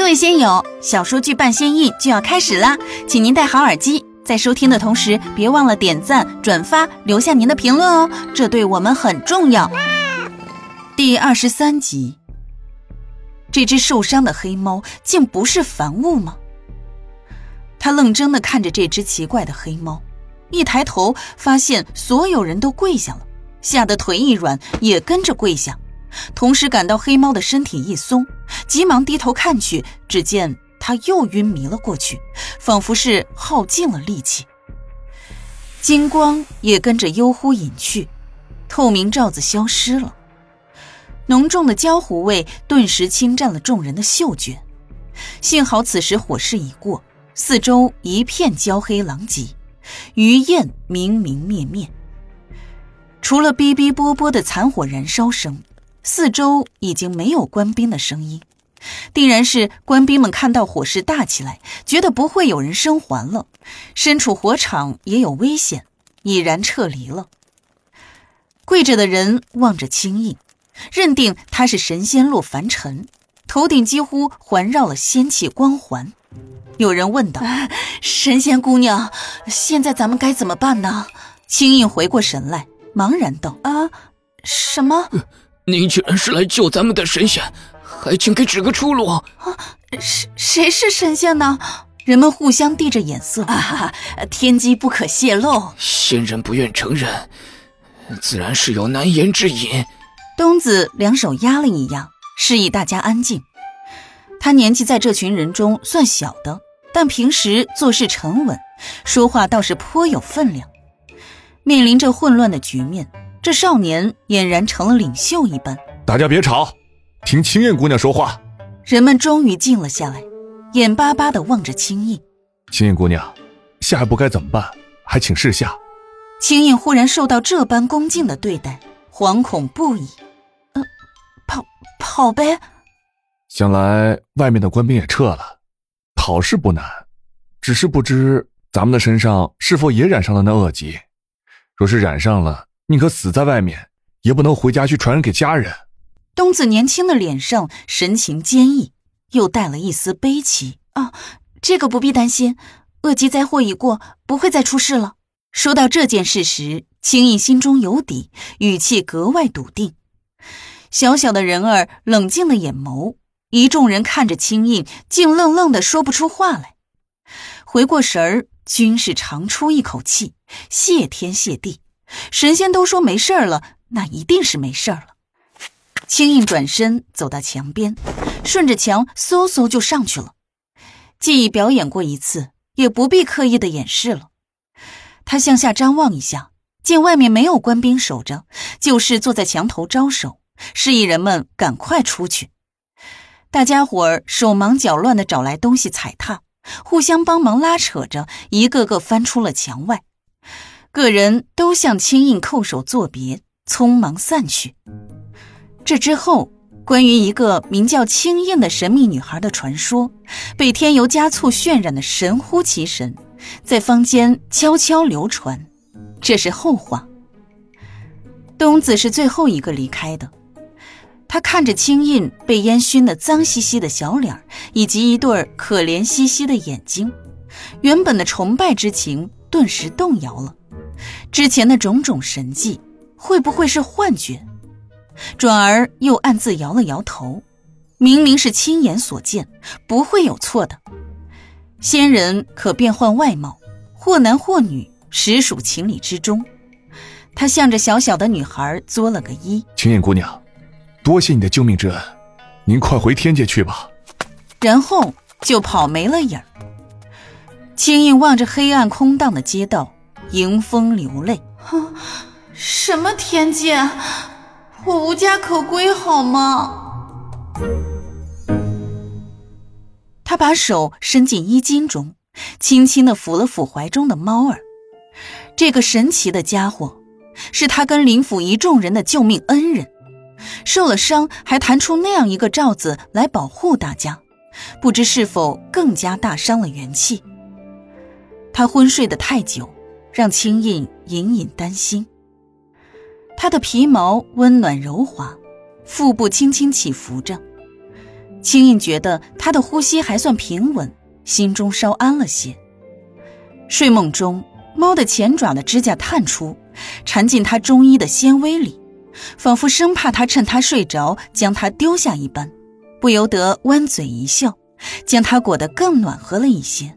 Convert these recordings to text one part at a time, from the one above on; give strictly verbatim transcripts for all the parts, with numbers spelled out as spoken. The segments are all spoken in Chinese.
位仙友，小说剧半仙印就要开始啦，请您戴好耳机，在收听的同时别忘了点赞、转发，留下您的评论哦，这对我们很重要。第二十三集，这只受伤的黑猫竟不是凡物吗？他愣怔地看着这只奇怪的黑猫，一抬头发现所有人都跪下了，吓得腿一软也跟着跪下，同时感到黑猫的身体一松，急忙低头看去，只见它又晕迷了过去，仿佛是耗尽了力气。金光也跟着悠忽隐去，透明罩子消失了，浓重的焦糊味顿时侵占了众人的嗅觉。幸好此时火势已过，四周一片焦黑狼藉，余焰明明灭灭。除了哔哔啵啵的残火燃烧声，四周已经没有官兵的声音，定然是官兵们看到火势大起来，觉得不会有人生还了，身处火场也有危险，已然撤离了。跪着的人望着青印，认定他是神仙落凡尘，头顶几乎环绕了仙气光环。有人问道：神仙姑娘，现在咱们该怎么办呢？青印回过神来，茫然道：啊，什么？ 您既然是来救咱们的神仙，还请给指个出路。啊， 谁谁是神仙呢？人们互相递着眼色。啊，天机不可泄露。 仙人不愿承认，自然是有难言之隐。 东子两手压了一压，示意大家安静。他年纪在这群人中算小的，但平时做事沉稳，说话倒是颇有分量。面临着混乱的局面，这少年俨然成了领袖一般。 大家别吵，听青燕姑娘说话。 人们终于静了下来，眼巴巴地望着青印。 青燕姑娘，下一步该怎么办？还请示下。 青印忽然受到这般恭敬的对待，惶恐不已。呃，跑跑呗。 想来外面的官兵也撤了，跑是不难，只是不知咱们的身上是否也染上了那恶疾。若是染上了，宁可死在外面，也不能回家去传染给家人。 东子年轻的脸上神情坚毅，又带了一丝悲戚。啊，这个不必担心，恶疾灾祸已过，不会再出事了。说到这件事时，青印心中有底，语气格外笃定。小小的人儿冷静的眼眸，一众人看着青印，竟愣愣的说不出话来。回过神儿，均是长出一口气，谢天谢地，神仙都说没事了，那一定是没事了。青印转身走到墙边，顺着墙嗖嗖就上去了。既已表演过一次，也不必刻意的掩饰了。他向下张望一下，见外面没有官兵守着，就是坐在墙头招手，示意人们赶快出去。大家伙儿手忙脚乱地找来东西踩踏，互相帮忙拉扯着，一个个翻出了墙外。个人都向青印叩首作别，匆忙散去。这之后，关于一个名叫青印的神秘女孩的传说，被添油加醋渲染的神乎其神，在坊间悄悄流传，这是后话。东子是最后一个离开的，他看着青印被烟熏得脏兮兮的小脸，以及一对可怜兮兮的眼睛，原本的崇拜之情顿时动摇了。之前的种种神迹，会不会是幻觉？转而又暗自摇了摇头，明明是亲眼所见，不会有错的。仙人可变换外貌，或男或女，实属情理之中。他向着小小的女孩作了个揖： 青燕姑娘，多谢你的救命之恩，您快回天界去吧。 然后就跑没了影儿。青印望着黑暗空荡的街道，迎风流泪。什么天界？我无家可归好吗？他把手伸进衣襟中，轻轻地抚了抚怀中的猫儿。这个神奇的家伙，是他跟林府一众人的救命恩人，受了伤还弹出那样一个罩子来保护大家，不知是否更加大伤了元气。他昏睡得太久，让青印隐隐担心。他的皮毛温暖柔滑，腹部轻轻起伏着， 青印觉得他的呼吸还算平稳，心中稍安了些。睡梦中，猫的前爪的指甲探出，缠进他中衣的纤维里，仿佛生怕他趁他睡着将他丢下一般，不由得弯嘴一笑，将他裹得更暖和了一些。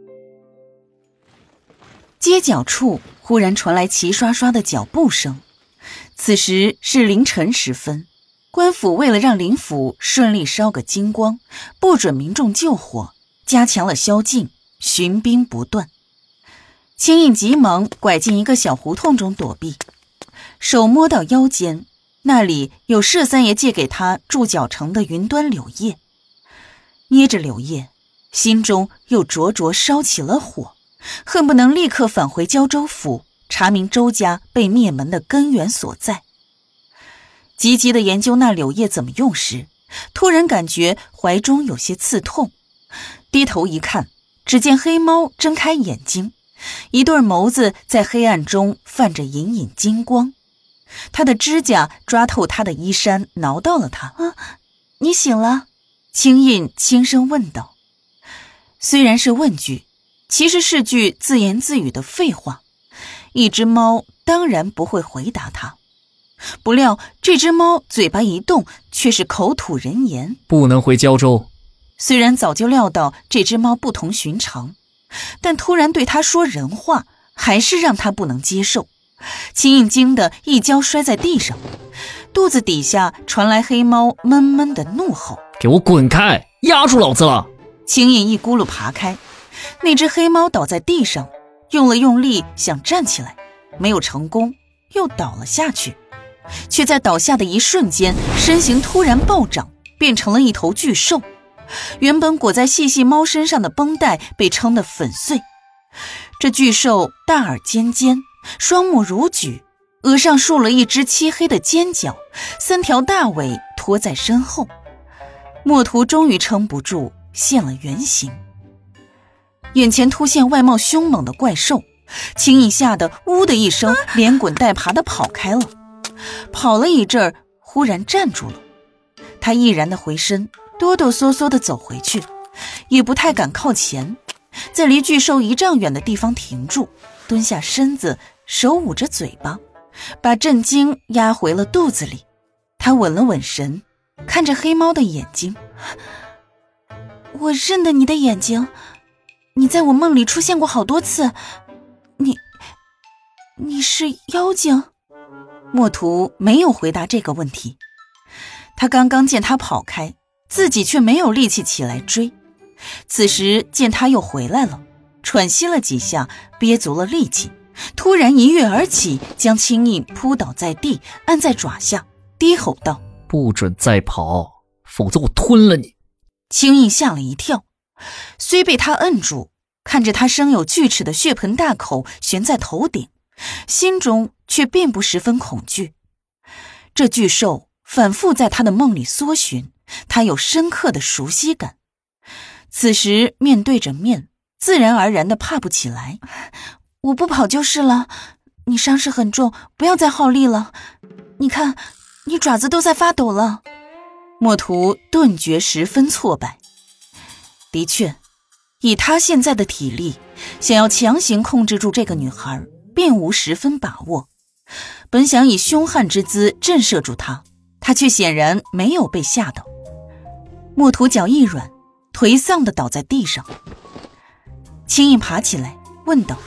街角处忽然传来齐刷刷的脚步声，此时是凌晨时分，官府为了让灵府顺利烧个精光，不准民众救火，加强了宵禁，巡兵不断。青印急忙拐进一个小胡同中躲避，手摸到腰间，那里有舍三爷借给他筑角成的云端柳叶，捏着柳叶，心中又灼灼烧起了火，恨不能立刻返回胶州府，查明周家被灭门的根源所在。急急地研究那柳叶怎么用时，突然感觉怀中有些刺痛，低头一看，只见黑猫睁开眼睛，一对眸子在黑暗中泛着隐隐金光，他的指甲抓透他的衣衫，挠到了他。啊，你醒了？青印轻声问道。虽然是问句，其实是句自言自语的废话，一只猫当然不会回答他。不料这只猫嘴巴一动，却是口吐人言， 不能回胶州。 虽然早就料到这只猫不同寻常，但突然对他说人话，还是让他不能接受。青印惊得一跤摔在地上，肚子底下传来黑猫闷闷的怒吼： 给我滚开，压住老子了！ 青印一咕噜爬开，那只黑猫倒在地上，用了用力想站起来，没有成功，又倒了下去，却在倒下的一瞬间，身形突然暴涨，变成了一头巨兽。原本裹在细细猫身上的绷带被撑得粉碎。这巨兽大耳尖尖，双目如举，额上竖了一只漆黑的尖角，三条大尾拖在身后。墨图终于撑不住，现了原形。眼前突现外貌凶猛的怪兽，青印吓得呜的一声，连滚带爬地跑开了。跑了一阵儿，忽然站住了。他毅然地回身，哆哆嗦嗦地走回去，也不太敢靠前，在离巨兽一丈远的地方停住，蹲下身子，手捂着嘴巴，把震惊压回了肚子里。他稳了稳神，看着黑猫的眼睛：我认得你的眼睛，你在我梦里出现过好多次，你你是妖精？墨图没有回答这个问题，他刚刚见他跑开，自己却没有力气起来追。此时见他又回来了，喘息了几下，憋足了力气，突然一跃而起，将青印扑倒在地，按在爪下，低吼道： 不准再跑，否则我吞了你！ 青印吓了一跳，虽被他摁住，看着他生有锯齿的血盆大口悬在头顶，心中却并不十分恐惧。这巨兽反复在他的梦里搜寻，他有深刻的熟悉感。此时面对着面，自然而然地怕不起来。我不跑就是了，你伤势很重，不要再耗力了。你看，你爪子都在发抖了。墨图顿觉十分挫败。的确，以他现在的体力，想要强行控制住这个女孩，并无十分把握。本想以凶悍之姿震慑住她，她却显然没有被吓到。墨图脚一软，颓丧地倒在地上。青印爬起来问道：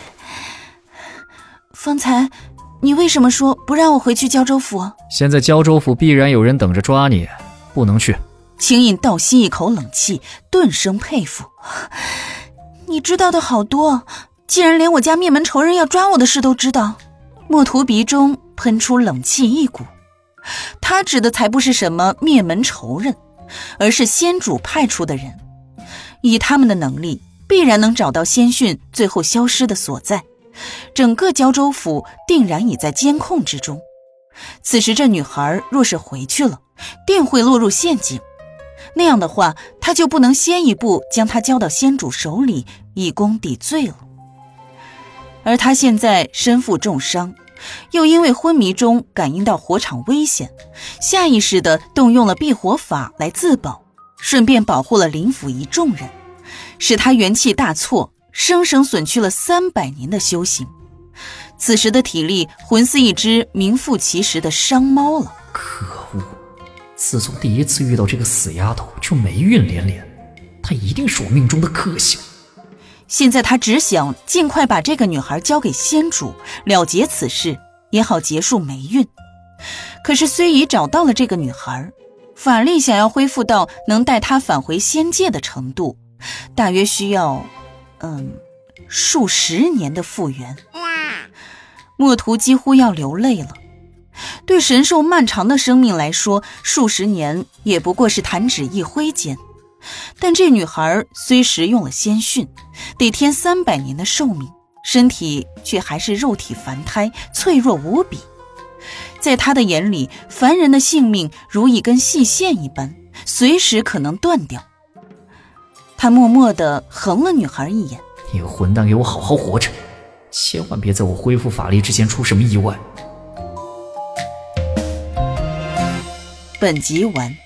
方才你为什么说不让我回去胶州府？ 现在胶州府必然有人等着抓你，不能去。 青印倒吸一口冷气，顿生佩服。你知道的好多，既然连我家灭门仇人要抓我的事都知道。墨图鼻中喷出冷气一股，他指的才不是什么灭门仇人，而是仙主派出的人。以他们的能力，必然能找到仙讯最后消失的所在，整个胶州府定然已在监控之中。此时这女孩若是回去了，定会落入陷阱，那样的话，他就不能先一步将她交到仙主手里，以功抵罪了。而他现在身负重伤，又因为昏迷中感应到火场危险，下意识地动用了避火法来自保， 顺便保护了林府一众人，使他元气大挫，生生损去了三百年的修行。此时的体力浑似一只名副其实的伤猫了。 可恶，自从第一次遇到这个死丫头就霉运连连，她一定是我命中的克星。 现在他只想尽快把这个女孩交给仙主，了结此事，也好结束霉运。可是虽已找到了这个女孩，法力想要恢复到能带她返回仙界的程度，大约需要嗯数十年的复原。墨图几乎要流泪了。对神兽漫长的生命来说，数十年也不过是弹指一挥间，但这女孩虽食用了仙训，得添三百年的寿命，身体却还是肉体凡胎，脆弱无比。在她的眼里，凡人的性命如一根细线一般，随时可能断掉。他默默地横了女孩一眼： 你个混蛋，给我好好活着，千万别在我恢复法力之前出什么意外。 本集完。